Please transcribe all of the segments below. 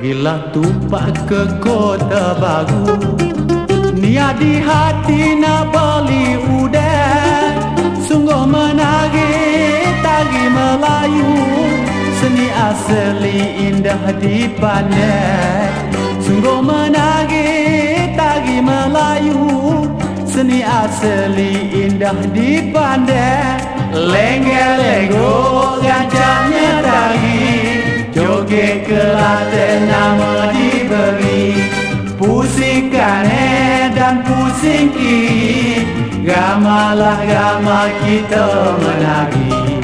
Pergilah tumpah ke kota baru, niat di hati nak beli udang. Sungguh menagih tari Melayu, seni asli indah dipandang. Sungguh menagih tari Melayu, seni asli indah dipandang. Lenggak-lenggok gancangnya tari, joget Kelantan nama diberi. Pusing kanan dan pusing kiri, gamalah gama kita menagih.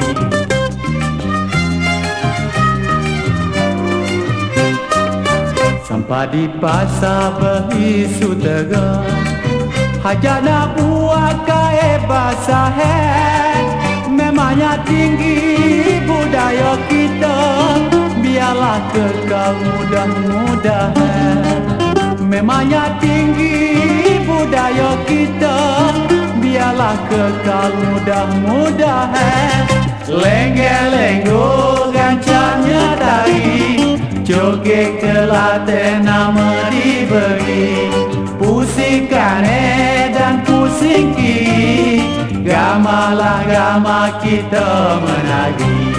Sampai di pasar berisu tegar, hajat nak buat kain basah. Memangnya tinggi budaya kita, biarlah kekal mudah-mudahan. Memangnya tinggi budaya kita, biarlah kekal mudah-mudahan. Lenggak-lenggok gancangnya tari, joget Kelantan nama diberi. Pusing kanan dan pusing kiri, gamalah gama kita menagih.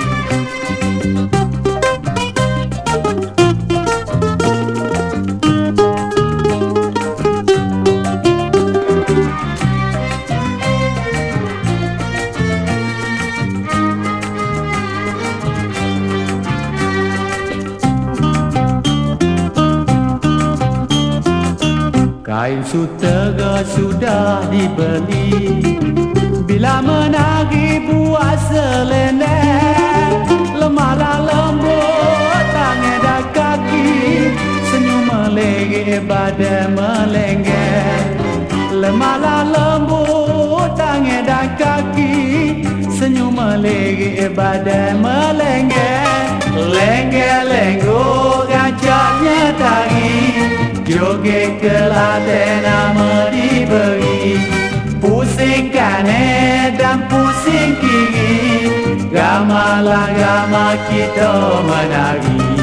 Kain sutera sudah dibeli, bila menagih buat selendang. Lemahlah lembut tangan dan kaki, senyum melengge badan melenggang. Lemahlah lembut tangan dan kaki, senyum melengge badan melenggang. Lenggak-lenggok gancangnya tari, joget Kelantan nama diberi. Pusing kanan dan pusing kiri, gamalah gama kita menagih.